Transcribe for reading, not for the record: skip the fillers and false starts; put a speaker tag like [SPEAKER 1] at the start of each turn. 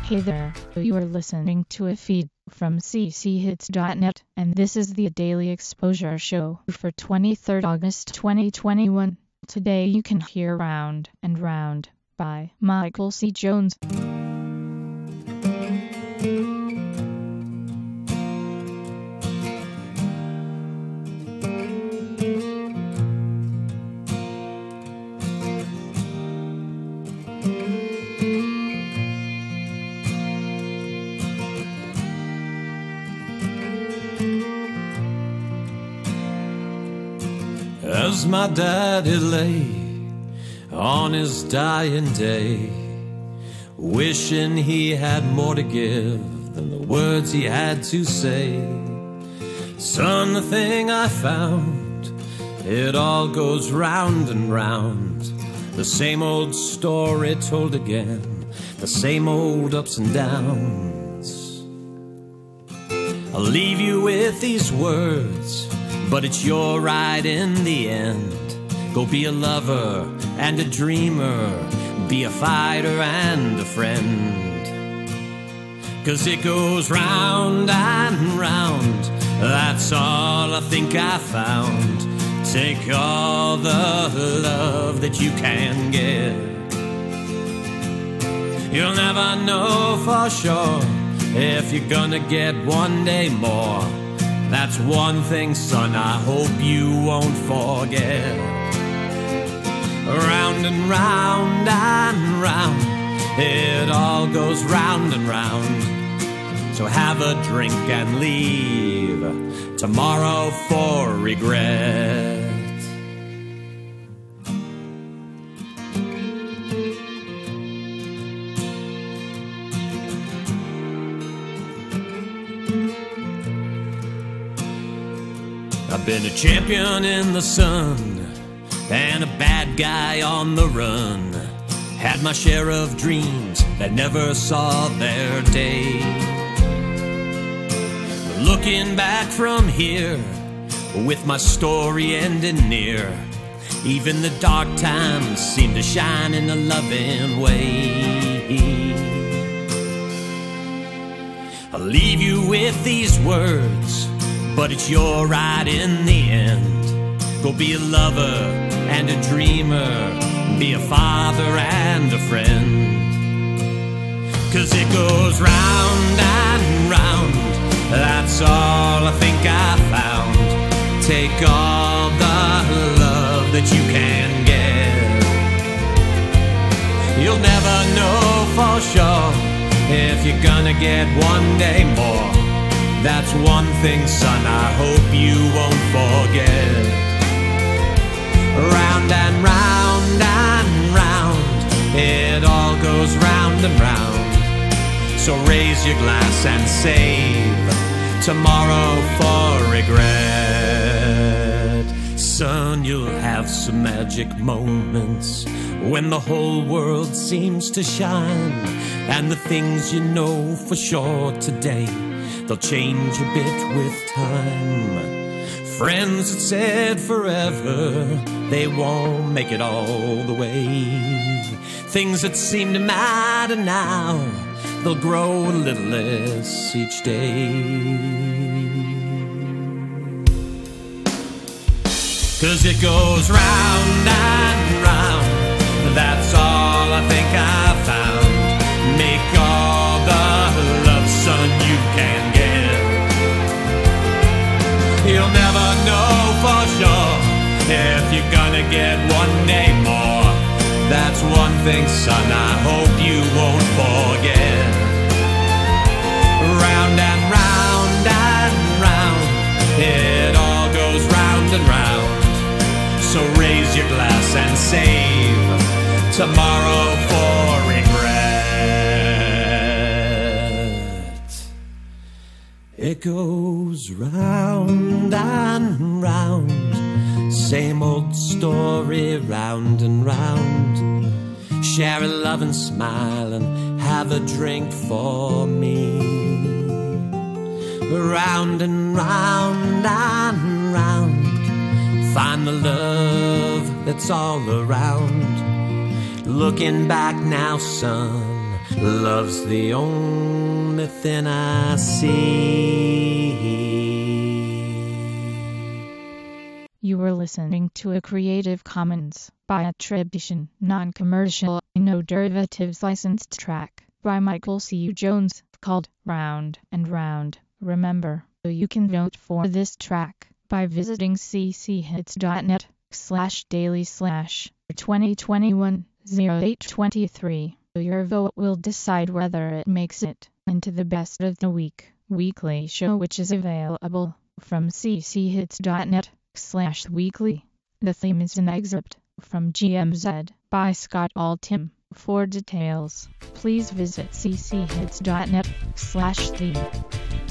[SPEAKER 1] Hey there, you are listening to a feed from cchits.net, and this is the Daily Exposure Show for 23rd August 2021. Today you can hear Round and Round by Michael C. Jones.
[SPEAKER 2] As my daddy lay on his dying day, wishing he had more to give than the words he had to say. Son, the thing I found, it all goes round and round. The same old story told again, the same old ups and downs. I'll leave you with these words, but it's your ride in the end. Go be a lover and a dreamer, be a fighter and a friend. 'Cause it goes round and round, that's all I think I found. Take all the love that you can get. You'll never know for sure if you're gonna get one day more. That's one thing, son, I hope you won't forget. Round and round and round, it all goes round and round. So have a drink and leave tomorrow for regret. I've been a champion in the sun and a bad guy on the run. Had my share of dreams that never saw their day. Looking back from here, with my story ending near, even the dark times seem to shine in a loving way. I'll leave you with these words, but it's your ride in the end. Go be a lover and a dreamer, be a father and a friend. 'Cause it goes round and round, that's all I think I found. Take all the love that you can get. You'll never know for sure if you're gonna get one day more. That's one thing, son, I hope you won't forget. Round and round and round, it all goes round and round. So raise your glass and save tomorrow for regret. Son, you'll have some magic moments when the whole world seems to shine, and the things you know for sure today, they'll change a bit with time. Friends that said forever, they won't make it all the way. Things that seem to matter now, they'll grow a little less each day. 'Cause it goes round and round, that's all I think I found. Make all the love, son, you can get. You'll never know for sure if you're gonna get one day more. That's one thing, son, I hope you won't forget. Round and round and round, it all goes round and round. So raise your glass and save tomorrow for regret. It goes round and round, same old story round and round. Share a love and smile and have a drink for me. Round and round and round, find the love that's all around. Looking back now, son, Love's the only thing I see.
[SPEAKER 1] You were listening to a Creative Commons by attribution, non-commercial, no derivatives licensed track by Michael C. Jones called Round and Round. Remember, you can vote for this track by visiting cchits.net/daily/2021-0823. Your vote will decide whether it makes it into the Best of the Week weekly show, which is available from cchits.net/weekly. The theme is an excerpt from GMZ by Scott Altham. For details, please visit cchits.net/theme.